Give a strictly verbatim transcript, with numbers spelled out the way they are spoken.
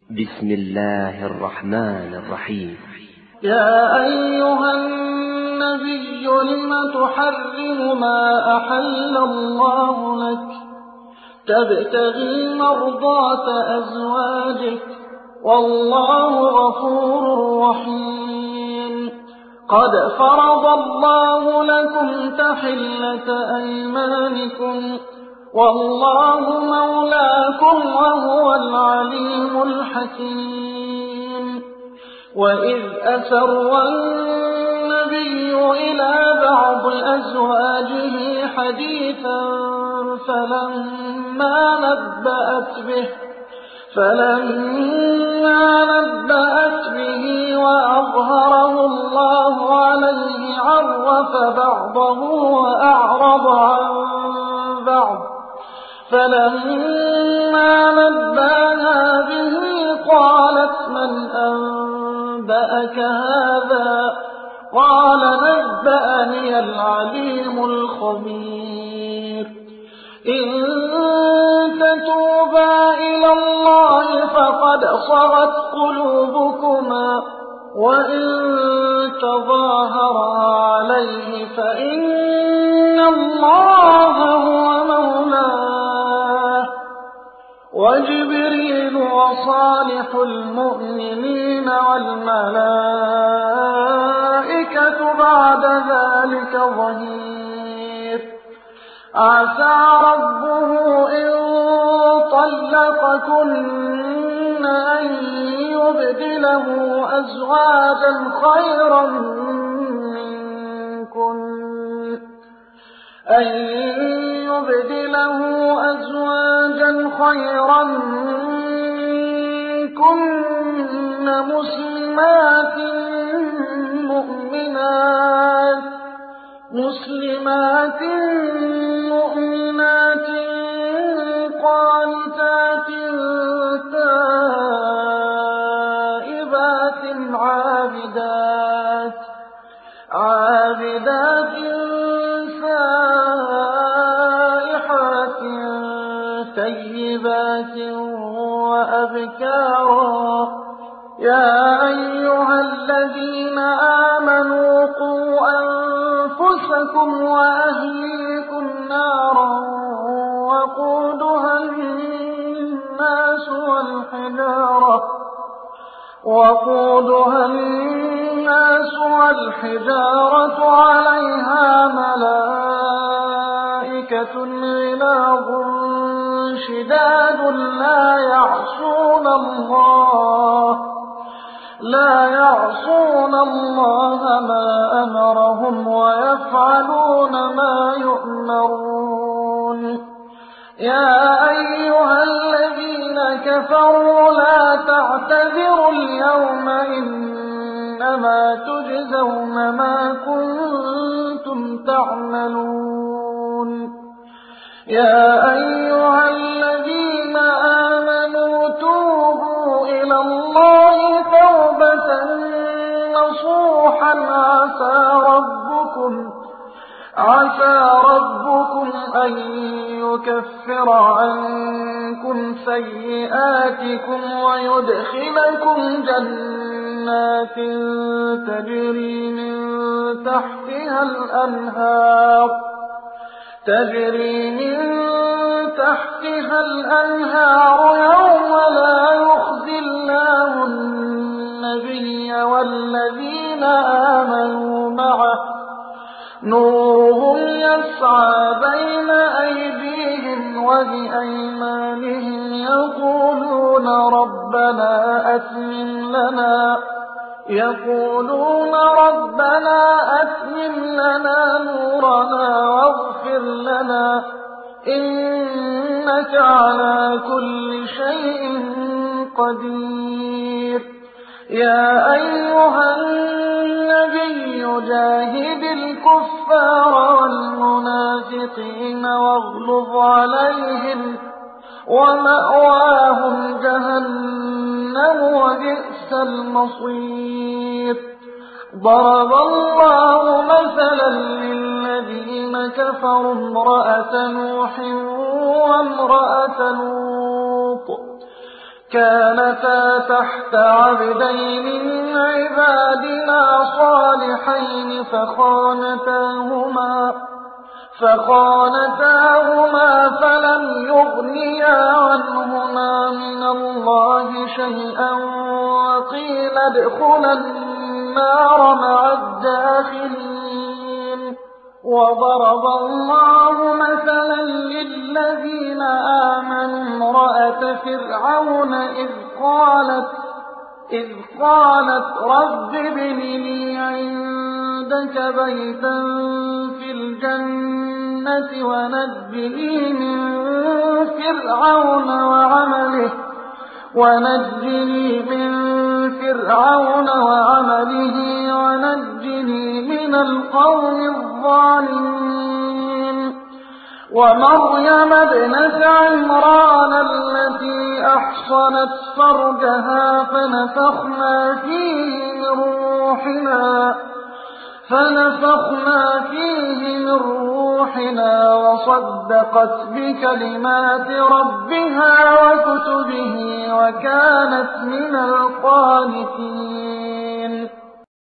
بسم الله الرحمن الرحيم. يا أيها النبي لم تحرم ما أحل الله لك تبتغي مرضات أزواجك والله غفور رحيم. قد فرض الله لكم تحلة أيمانكم والله مولاكم وهو العليم الحكيم. وإذ أسر النبي إلى بعض أزواجه حديثا فلما نبأت به فلما نبأت به وأظهره الله عليه عرف بعضه وأعرض عن بعض. فلما نبأها به قالت من أنبأك هذا؟ قال نبأني العليم الخبير. إن تتوبا إلى الله فقد صغت قلوبكما وإن تظاهرا عليه فإن الله هو مولاه وجبريل وصالح المؤمنين والملائكة بعد ذلك ظهير. عسى ربه إن طلقكن أن يبدله أزواجا خيرا منكن أن يبدله أزواجا خيرا منكن مسلمات مؤمنات مسلمات مؤمنات قانتات تائبات عابدات عابدات سائحات ثيبات وأبكارا. يا أيها الذين آمنوا قوا أنفسكم وأهليكم نارا وقودها الناس والحجارة وقودها الناس والحجارة عليها ملائكة غلاظ شداد لا يعصون الله لا يعصون الله ما أمرهم ويفعلون ما يؤمرون. يا أيها الذين كفروا لا تعتذروا اليوم إنما تجزون ما كنتم تعملون. يا أيها الذين آمنوا توبوا إلى الله توبة نصوحا عسى ربكم عسى ربكم أن يكفر عنكم سيئاتكم ويدخلكم جنات تجري من تحتها الأنهار تجري من تحتها الأنهار يوم لا يخزي الله النبي والذين آمنوا معه نورهم يسعى بين أيديهم وبأيمانهم يقولون ربنا أتمم لنا يقولون ربنا أتمم لنا نورنا واغفر لنا إنك على كل شيء قدير. يا أيها النبي جاهد الكفار والمنافقين واغلظ عليهم ومأواهم جهنم وبئس المصير. ضرب الله مثلا للذين كفروا امرأة نوح وامرأة لوط كانتا تحت عبدين من عبادنا صالحين فخانتاهما فخانتاهما فلم يغنيا عنهما من الله شيئا وقيل ادخلا النار مع الداخلين. وضرب الله مثلا للذين آمنوا امرأة فرعون إذ قالت إذ قالت رب ابن لي عندك بيتا في الجنة ونجني من فرعون وعمله ونجني من فرعون وعمله ونجني من القوم الظالمين. ومريم ابنة عمران التي أحصنت فرجها فنفخنا فيه من روحنا فنفخنا فيه من روحنا وصدقت بكلمات ربها وكتبه وكانت من القانتين.